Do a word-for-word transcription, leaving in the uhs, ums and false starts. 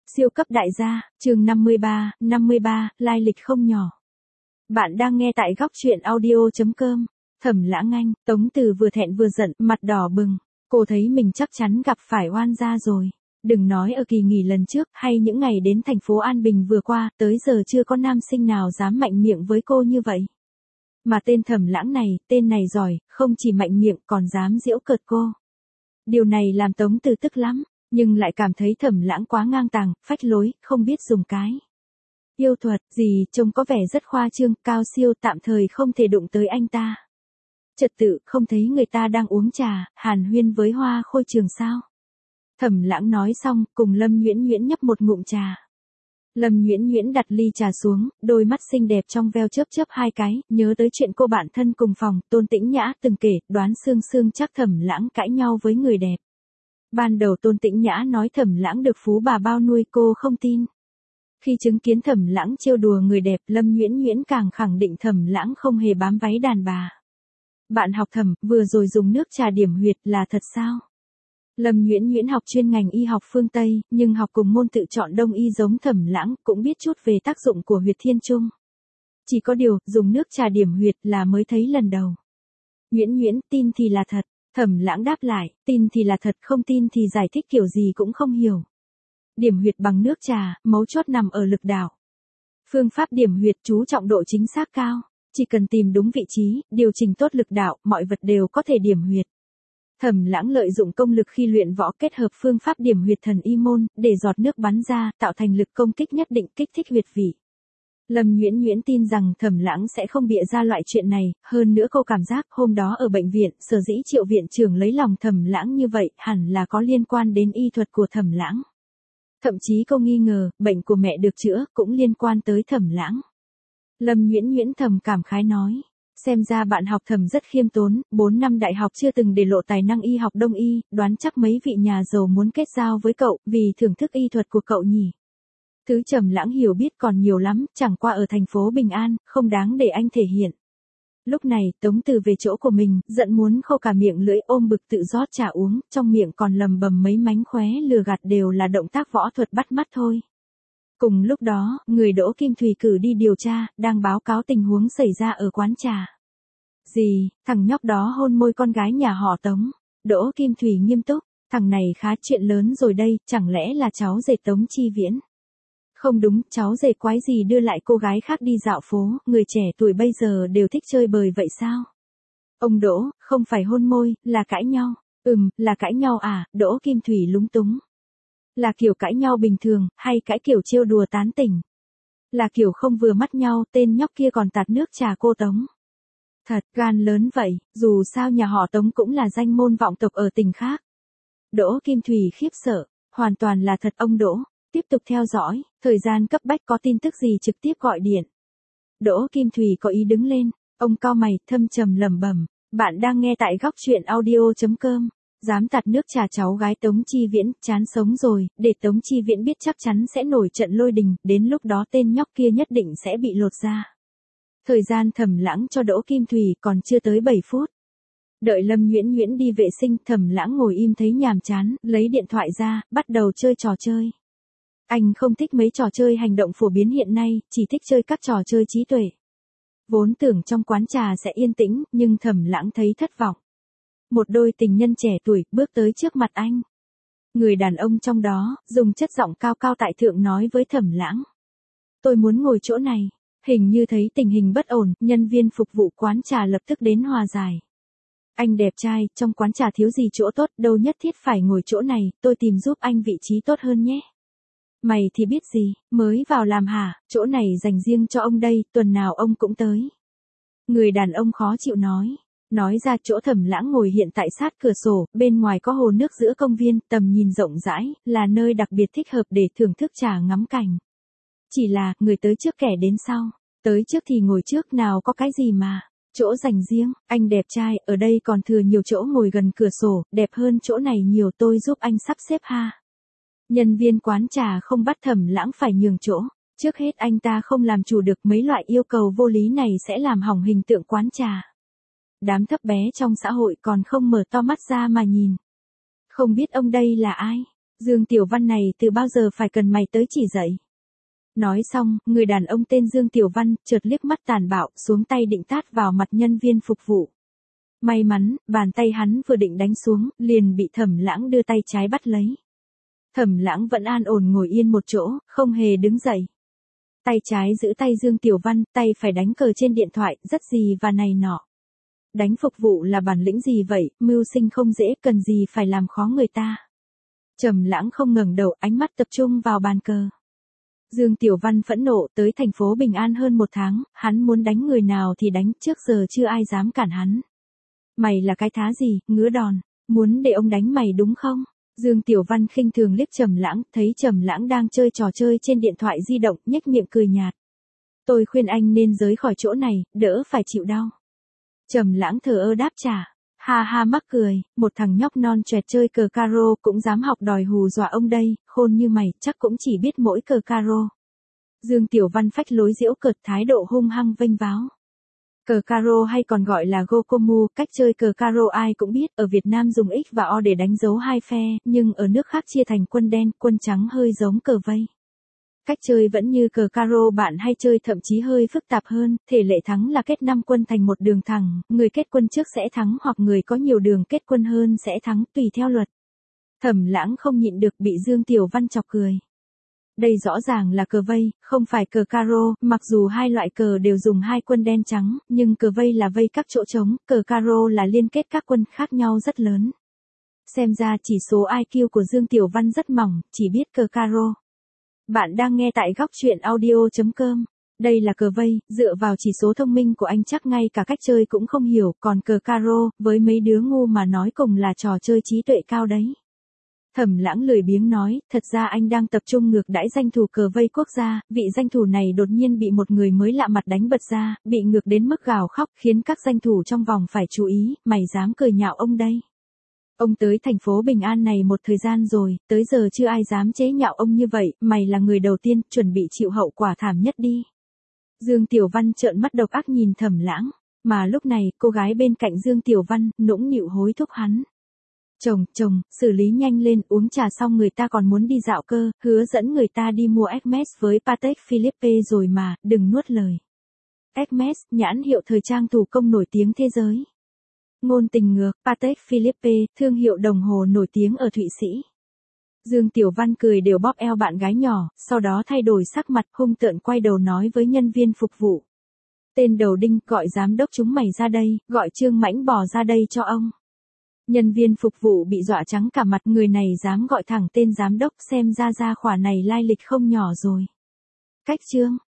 Siêu cấp đại gia, chương năm mươi ba, năm mươi ba, lai lịch không nhỏ. Bạn đang nghe tại góc truyện audio chấm com. Thẩm Lãng Anh, Tống Từ vừa thẹn vừa giận, mặt đỏ bừng. Cô thấy mình chắc chắn gặp phải oan gia rồi. Đừng nói ở kỳ nghỉ lần trước, hay những ngày đến thành phố An Bình vừa qua, tới giờ chưa có nam sinh nào dám mạnh miệng với cô như vậy. Mà tên Thẩm Lãng này, tên này giỏi, không chỉ mạnh miệng còn dám giễu cợt cô. Điều này làm Tống Từ tức lắm, nhưng lại cảm thấy Thẩm Lãng quá ngang tàng, phách lối, không biết dùng cái yêu thuật gì, trông có vẻ rất khoa trương, cao siêu, tạm thời không thể đụng tới anh ta. Trật tự, không thấy người ta đang uống trà, hàn huyên với Hoa Khôi Trường sao? Thẩm Lãng nói xong, cùng Lâm Nhuyễn Nhuyễn nhấp một ngụm trà. Lâm Nhuyễn Nhuyễn đặt ly trà xuống, đôi mắt xinh đẹp trong veo chớp chớp hai cái, nhớ tới chuyện cô bạn thân cùng phòng, Tôn Tĩnh Nhã từng kể, đoán Sương Sương chắc Thẩm Lãng cãi nhau với người đẹp. Ban đầu Tôn Tĩnh Nhã nói Thẩm Lãng được phú bà bao nuôi, cô không tin. Khi chứng kiến Thẩm Lãng trêu đùa người đẹp, Lâm Nhuyễn Nhuyễn càng khẳng định Thẩm Lãng không hề bám váy đàn bà. Bạn học Thẩm, vừa rồi dùng nước trà điểm huyệt là thật sao? Lâm Nhuyễn Nhuyễn học chuyên ngành y học phương Tây, nhưng học cùng môn tự chọn Đông y giống Thẩm Lãng, cũng biết chút về tác dụng của huyệt thiên trung. Chỉ có điều, dùng nước trà điểm huyệt là mới thấy lần đầu. Nhuyễn Nhuyễn, tin thì là thật. Thẩm Lãng đáp lại, tin thì là thật, không tin thì giải thích kiểu gì cũng không hiểu. Điểm huyệt bằng nước trà, mấu chốt nằm ở lực đạo. Phương pháp điểm huyệt chú trọng độ chính xác cao, chỉ cần tìm đúng vị trí, điều chỉnh tốt lực đạo, mọi vật đều có thể điểm huyệt. Thẩm Lãng lợi dụng công lực khi luyện võ kết hợp phương pháp điểm huyệt thần y môn, để giọt nước bắn ra, tạo thành lực công kích nhất định kích thích huyệt vị. Lâm Nhuyễn Nhuyễn tin rằng Thẩm Lãng sẽ không bịa ra loại chuyện này, hơn nữa cô cảm giác hôm đó ở bệnh viện, sở dĩ Triệu viện trưởng lấy lòng Thẩm Lãng như vậy, hẳn là có liên quan đến y thuật của Thẩm Lãng. Thậm chí cô nghi ngờ, bệnh của mẹ được chữa, cũng liên quan tới Thẩm Lãng. Lâm Nhuyễn Nhuyễn thầm cảm khái nói, xem ra bạn học Thẩm rất khiêm tốn, bốn năm đại học chưa từng để lộ tài năng y học Đông y, đoán chắc mấy vị nhà giàu muốn kết giao với cậu, vì thưởng thức y thuật của cậu nhỉ. Thứ Thẩm Lãng hiểu biết còn nhiều lắm, chẳng qua ở thành phố Bình An, không đáng để anh thể hiện. Lúc này, Tống Từ về chỗ của mình, giận muốn khô cả miệng lưỡi, ôm bực tự rót trà uống, trong miệng còn lầm bầm mấy mánh khóe lừa gạt, đều là động tác võ thuật bắt mắt thôi. Cùng lúc đó, người Đỗ Kim Thùy cử đi điều tra, đang báo cáo tình huống xảy ra ở quán trà. Gì, thằng nhóc đó hôn môi con gái nhà họ Tống. Đỗ Kim Thùy nghiêm túc, thằng này khá chuyện lớn rồi đây, chẳng lẽ là cháu rể Tống Chi Viễn? Không đúng, cháu rể quái gì đưa lại cô gái khác đi dạo phố, người trẻ tuổi bây giờ đều thích chơi bời vậy sao? Ông Đỗ, không phải hôn môi, là cãi nhau. Ừm, là cãi nhau à? Đỗ Kim Thùy lúng túng. Là kiểu cãi nhau bình thường, hay cãi kiểu trêu đùa tán tỉnh? Là kiểu không vừa mắt nhau, tên nhóc kia còn tạt nước trà cô Tống. Thật, gan lớn vậy, dù sao nhà họ Tống cũng là danh môn vọng tộc ở tỉnh khác. Đỗ Kim Thùy khiếp sợ, hoàn toàn là thật ông Đỗ. Tiếp tục theo dõi, thời gian cấp bách, có tin tức gì trực tiếp gọi điện. Đỗ Kim Thùy có ý đứng lên, ông cau mày, thâm trầm lẩm bẩm, bạn đang nghe tại góc truyện audio chấm com. Dám tạt nước trà cháu gái Tống Chi Viễn, chán sống rồi, để Tống Chi Viễn biết chắc chắn sẽ nổi trận lôi đình, đến lúc đó tên nhóc kia nhất định sẽ bị lột da. Thời gian Thẩm Lãng cho Đỗ Kim Thùy còn chưa tới bảy phút. Đợi Lâm Nhuyễn Nhuyễn đi vệ sinh, Thẩm Lãng ngồi im thấy nhàm chán, lấy điện thoại ra, bắt đầu chơi trò chơi. Anh không thích mấy trò chơi hành động phổ biến hiện nay, chỉ thích chơi các trò chơi trí tuệ. Vốn tưởng trong quán trà sẽ yên tĩnh, nhưng Thẩm Lãng thấy thất vọng. Một đôi tình nhân trẻ tuổi bước tới trước mặt anh. Người đàn ông trong đó, dùng chất giọng cao cao tại thượng nói với Thẩm Lãng. Tôi muốn ngồi chỗ này. Hình như thấy tình hình bất ổn, nhân viên phục vụ quán trà lập tức đến hòa giải. Anh đẹp trai, trong quán trà thiếu gì chỗ tốt, đâu nhất thiết phải ngồi chỗ này, tôi tìm giúp anh vị trí tốt hơn nhé. Mày thì biết gì, mới vào làm hả, chỗ này dành riêng cho ông đây, tuần nào ông cũng tới. Người đàn ông khó chịu nói. Nói ra chỗ Thẩm Lãng ngồi hiện tại sát cửa sổ, bên ngoài có hồ nước giữa công viên, tầm nhìn rộng rãi, là nơi đặc biệt thích hợp để thưởng thức trà ngắm cảnh. Chỉ là, người tới trước kẻ đến sau. Tới trước thì ngồi trước, nào có cái gì mà. Chỗ dành riêng, anh đẹp trai, ở đây còn thừa nhiều chỗ ngồi gần cửa sổ, đẹp hơn chỗ này nhiều, tôi giúp anh sắp xếp ha. Nhân viên quán trà không bắt Thẩm Lãng phải nhường chỗ. Trước hết anh ta không làm chủ được mấy loại yêu cầu vô lý này sẽ làm hỏng hình tượng quán trà. Đám thấp bé trong xã hội còn không mở to mắt ra mà nhìn. Không biết ông đây là ai? Dương Tiểu Văn này từ bao giờ phải cần mày tới chỉ dạy. Nói xong, người đàn ông tên Dương Tiểu Văn, chợt liếc mắt tàn bạo, xuống tay định tát vào mặt nhân viên phục vụ. May mắn, bàn tay hắn vừa định đánh xuống, liền bị Thẩm Lãng đưa tay trái bắt lấy. Thẩm Lãng vẫn an ổn ngồi yên một chỗ, không hề đứng dậy. Tay trái giữ tay Dương Tiểu Văn, tay phải đánh cờ trên điện thoại, rất gì và này nọ. Đánh phục vụ là bản lĩnh gì vậy, mưu sinh không dễ, cần gì phải làm khó người ta. Trầm Lãng không ngẩng đầu, ánh mắt tập trung vào bàn cờ. Dương Tiểu Văn phẫn nộ, tới thành phố Bình An hơn một tháng, hắn muốn đánh người nào thì đánh, trước giờ chưa ai dám cản hắn. Mày là cái thá gì, ngứa đòn, muốn để ông đánh mày đúng không? Dương Tiểu Văn khinh thường liếc Trầm Lãng, thấy Trầm Lãng đang chơi trò chơi trên điện thoại di động, nhếch miệng cười nhạt. Tôi khuyên anh nên rời khỏi chỗ này, đỡ phải chịu đau. Trầm Lãng thờ ơ đáp trả. Ha ha mắc cười, một thằng nhóc non choẹt chơi cờ caro cũng dám học đòi hù dọa ông đây, khôn như mày, chắc cũng chỉ biết mỗi cờ caro. Dương Tiểu Văn phách lối giễu cợt, thái độ hung hăng vênh váo. Cờ caro hay còn gọi là Gokomu, cách chơi cờ caro ai cũng biết, ở Việt Nam dùng X và O để đánh dấu hai phe, nhưng ở nước khác chia thành quân đen, quân trắng hơi giống cờ vây. Cách chơi vẫn như cờ caro bạn hay chơi, thậm chí hơi phức tạp hơn, thể lệ thắng là kết năm quân thành một đường thẳng, người kết quân trước sẽ thắng hoặc người có nhiều đường kết quân hơn sẽ thắng, tùy theo luật. Thẩm Lãng không nhịn được bị Dương Tiểu Văn chọc cười. Đây rõ ràng là cờ vây, không phải cờ caro, mặc dù hai loại cờ đều dùng hai quân đen trắng, nhưng cờ vây là vây các chỗ trống, cờ caro là liên kết các quân khác nhau rất lớn. Xem ra chỉ số i kiu của Dương Tiểu Văn rất mỏng, chỉ biết cờ caro. Bạn đang nghe tại góc truyện audio chấm com. Đây là cờ vây, dựa vào chỉ số thông minh của anh chắc ngay cả cách chơi cũng không hiểu, còn cờ caro, với mấy đứa ngu mà nói cùng là trò chơi trí tuệ cao đấy. Thẩm Lãng lười biếng nói, thật ra anh đang tập trung ngược đãi danh thủ cờ vây quốc gia, vị danh thủ này đột nhiên bị một người mới lạ mặt đánh bật ra, bị ngược đến mức gào khóc, khiến các danh thủ trong vòng phải chú ý, mày dám cười nhạo ông đây. Ông tới thành phố Bình An này một thời gian rồi, tới giờ chưa ai dám chế nhạo ông như vậy, mày là người đầu tiên, chuẩn bị chịu hậu quả thảm nhất đi. Dương Tiểu Văn trợn mắt độc ác nhìn Thẩm Lãng, mà lúc này, cô gái bên cạnh Dương Tiểu Văn, nũng nịu hối thúc hắn. Chồng, chồng, xử lý nhanh lên, uống trà xong người ta còn muốn đi dạo cơ, hứa dẫn người ta đi mua Hermes với Patek Philippe rồi mà, đừng nuốt lời. Hermes, nhãn hiệu thời trang thủ công nổi tiếng thế giới. Ngôn tình ngược, Patek Philippe, thương hiệu đồng hồ nổi tiếng ở Thụy Sĩ. Dương Tiểu Văn cười đều bóp eo bạn gái nhỏ, sau đó thay đổi sắc mặt, hung tợn quay đầu nói với nhân viên phục vụ. Tên đầu đinh, gọi giám đốc chúng mày ra đây, gọi Trương Mãnh Bò ra đây cho ông. Nhân viên phục vụ bị dọa trắng cả mặt, người này dám gọi thẳng tên giám đốc, xem ra gia khỏa này lai lịch không nhỏ rồi. Cách Trương,